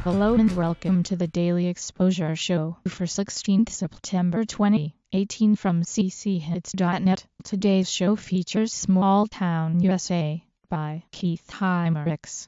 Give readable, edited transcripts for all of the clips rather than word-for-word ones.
Hello and welcome to the Daily Exposure Show for 16th September 2018 from cchits.net. Today's show features Small Town USA by Keith Hymerix.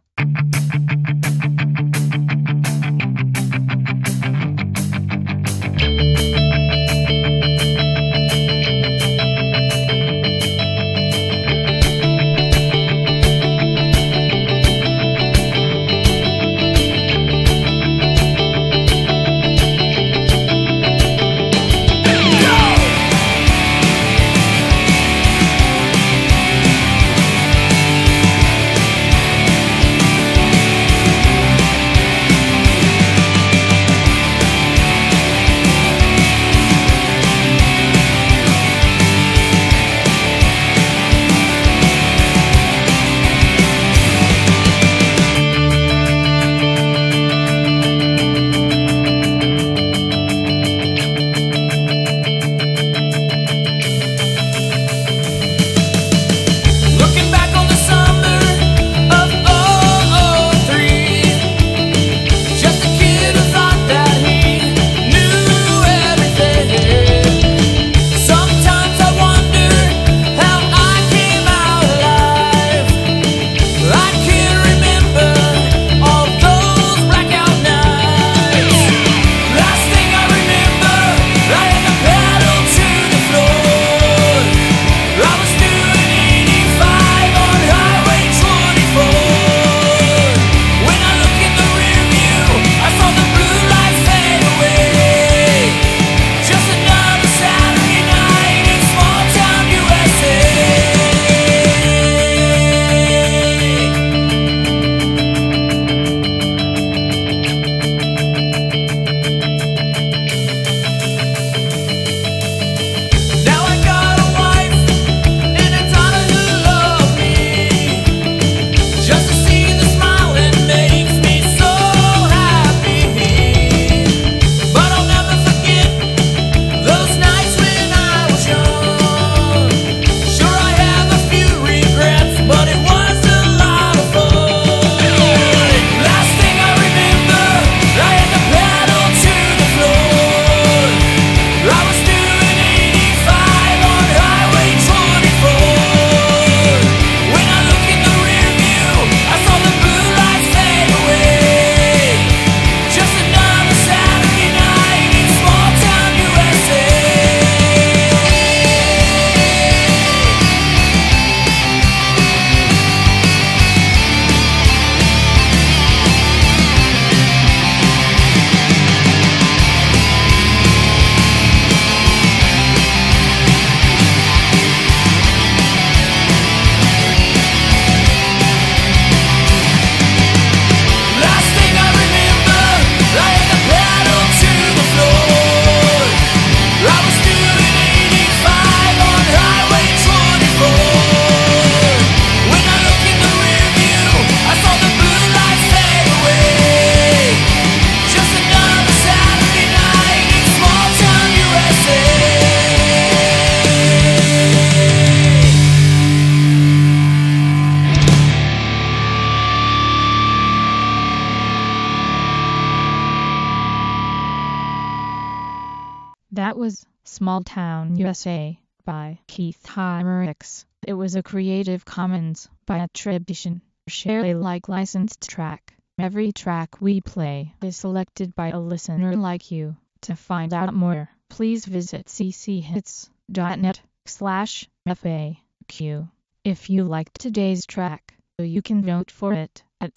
That was Small Town USA by Keith Hymerix. It was a Creative Commons by attribution, share Alike licensed track. Every track we play is selected by a listener like you. To find out more, please visit cchits.net/FAQ. If you liked today's track, you can vote for it at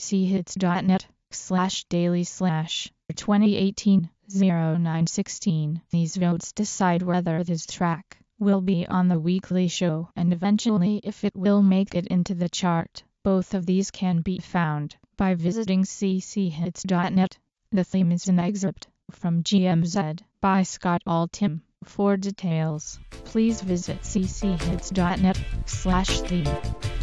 cchits.net/daily/2018-09-16. These votes decide whether this track will be on the weekly show and eventually if it will make it into the chart. Both of these can be found by visiting cchits.net. The theme is an excerpt from GMZ by Scott Altham. For details, please visit cchits.net/theme.